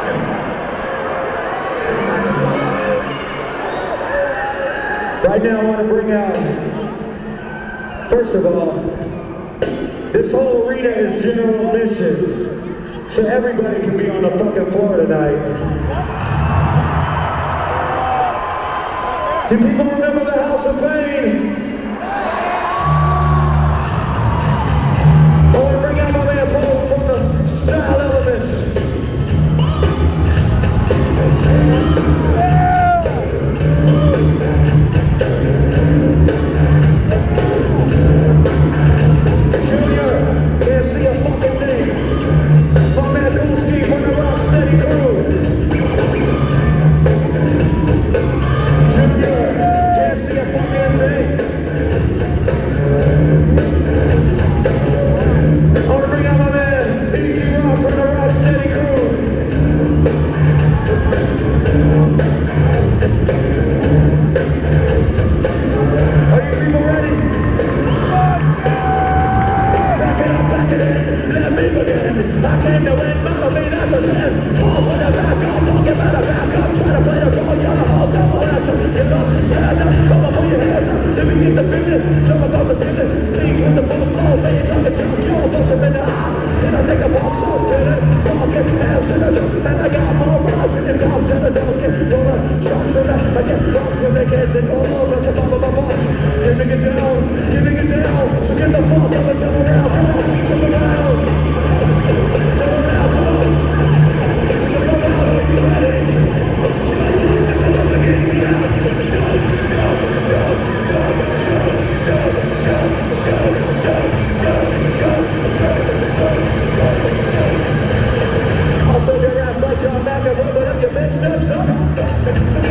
Right now I want to bring out, first of all, this whole arena is general admission, so everybody can be on the fucking floor tonight. Do people remember the House of Pain? I want to bring out my man Paul from the Style Elements. Junior, can't see a fucking thing. My man Kulski from the Rocksteady crew. Junior, can't see a fucking thing. I want to bring out my man Easy Rock from the Rocksteady crew. Are you people ready? Back it up, back it in, let me begin. I came to win, follow me, that's a sin. All for the back up, talking about a back up. Try to play the role, you're the whole devil answer. Get up, stand up, come up, put your hands up. Let me get the feeling, jump up on the ceiling. Things with the full flow, man, talking to you, bust them in the eye. Then I think I'm all so feeling. Fucking hands in the jump, and I got more rides in the dogs and the dog get roller. Shots in the, I get rocks with the kids and all over the bottom of my box. Giving it down, giving it down. So get the fuck up and jump around, come on, jump around. Jump around, come on. Jump around, are you ready? Jump up against the out. Also, your ass like John McEnroe, but if your bitch steps up.